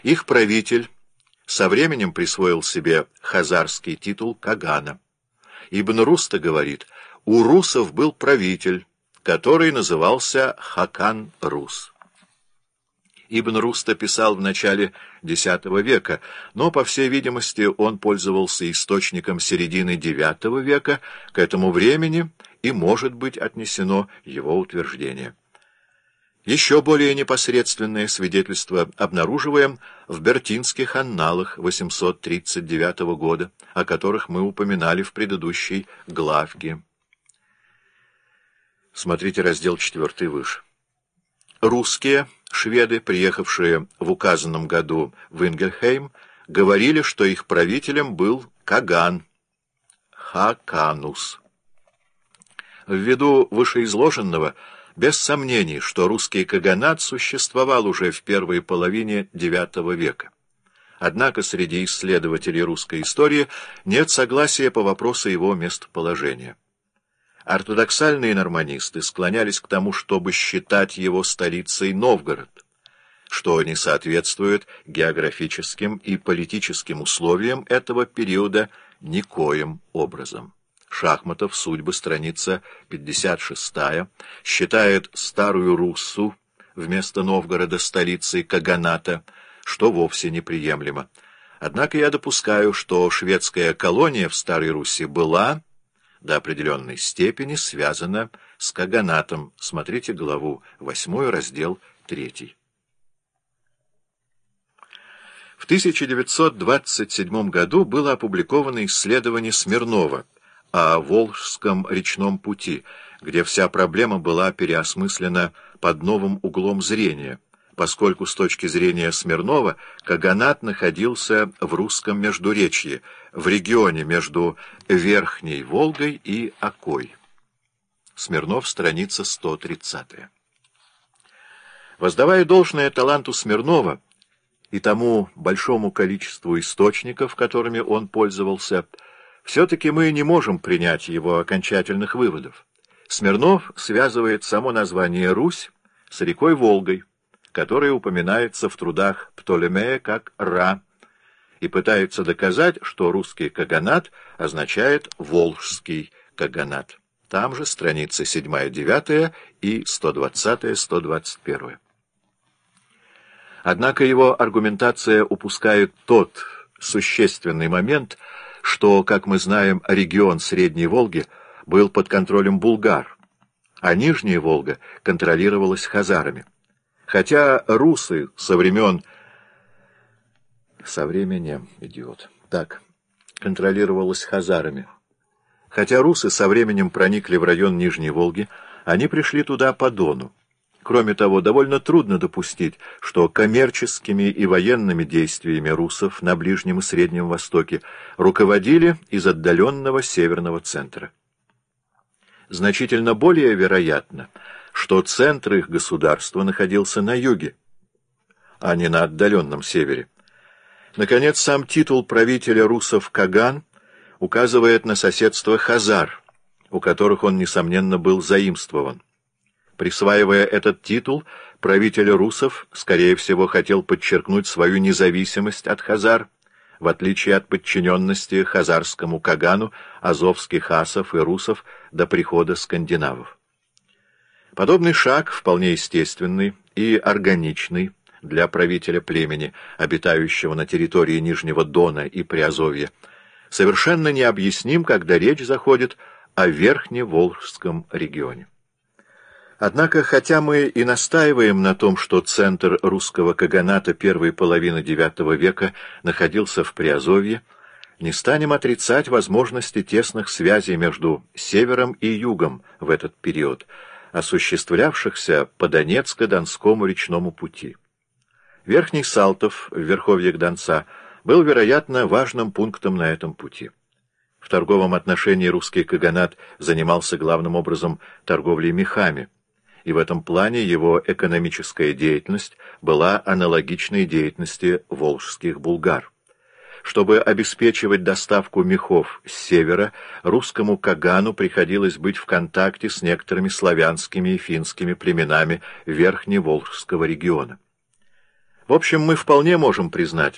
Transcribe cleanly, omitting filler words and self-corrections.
Их правитель со временем присвоил себе хазарский титул Кагана. Ибн Руста говорит, у русов был правитель, который назывался Хакан-Рус. Ибн Руста писал в начале X века, но, по всей видимости, он пользовался источником середины IX века, к этому времени и может быть отнесено его утверждение. Еще более непосредственное свидетельство обнаруживаем в Бертинских анналах 839 года, о которых мы упоминали в предыдущей главке. Смотрите раздел 4 выше. Русские, шведы, приехавшие в указанном году в Ингельхейм, говорили, что их правителем был Каган, Хаканус. Ввиду вышеизложенного, без сомнений, что русский каганат существовал уже в первой половине IX века. Однако среди исследователей русской истории нет согласия по вопросу его местоположения. Ортодоксальные норманисты склонялись к тому, чтобы считать его столицей Новгород, что не соответствует географическим и политическим условиям этого периода никоим образом. Шахматов, «Судьбы», страница 56, считает Старую Руссу вместо Новгорода столицей каганата, что вовсе неприемлемо. Однако я допускаю, что шведская колония в Старой Руси была до определенной степени связана с каганатом. Смотрите главу 8, раздел 3. В 1927 году было опубликовано исследование Смирнова о Волжском речном пути, где вся проблема была переосмыслена под новым углом зрения, поскольку с точки зрения Смирнова каганат находился в русском междуречье, в регионе между Верхней Волгой и Окой. Смирнов, страница 130. Воздавая должное таланту Смирнова и тому большому количеству источников, которыми он пользовался, все-таки мы не можем принять его окончательных выводов. Смирнов связывает само название «Русь» с рекой Волгой, которая упоминается в трудах Птолемея как «Ра», и пытается доказать, что русский каганат означает «волжский каганат». Там же страницы 7-9 и 120-121. Однако его аргументация упускает тот существенный момент, что, как мы знаем, регион Средней Волги был под контролем булгар, а Нижняя Волга контролировалась хазарами. Хотя русы со времени контролировалась хазарами. Хотя русы со временем проникли в район Нижней Волги, они пришли туда по Дону. Кроме того, довольно трудно допустить, что коммерческими и военными действиями русов на Ближнем и Среднем Востоке руководили из отдаленного северного центра. Значительно более вероятно, что центр их государства находился на юге, а не на отдаленном севере. Наконец, сам титул правителя русов Каган указывает на соседство хазар, у которых он, несомненно, был заимствован. Присваивая этот титул, правитель русов, скорее всего, хотел подчеркнуть свою независимость от хазар, в отличие от подчиненности хазарскому Кагану азовских асов и русов до прихода скандинавов. Подобный шаг, вполне естественный и органичный для правителя племени, обитающего на территории Нижнего Дона и Приазовья, совершенно необъясним, когда речь заходит о Верхневолжском регионе. Однако, хотя мы и настаиваем на том, что центр русского каганата первой половины IX века находился в Приазовье, не станем отрицать возможности тесных связей между севером и югом в этот период, осуществлявшихся по Донецко-Донскому речному пути. Верхний Салтов в верховьях Донца был, вероятно, важным пунктом на этом пути. В торговом отношении русский каганат занимался главным образом торговлей мехами, и в этом плане его экономическая деятельность была аналогичной деятельности волжских булгар. Чтобы обеспечивать доставку мехов с севера, русскому кагану приходилось быть в контакте с некоторыми славянскими и финскими племенами Верхневолжского региона. В общем, мы вполне можем признать,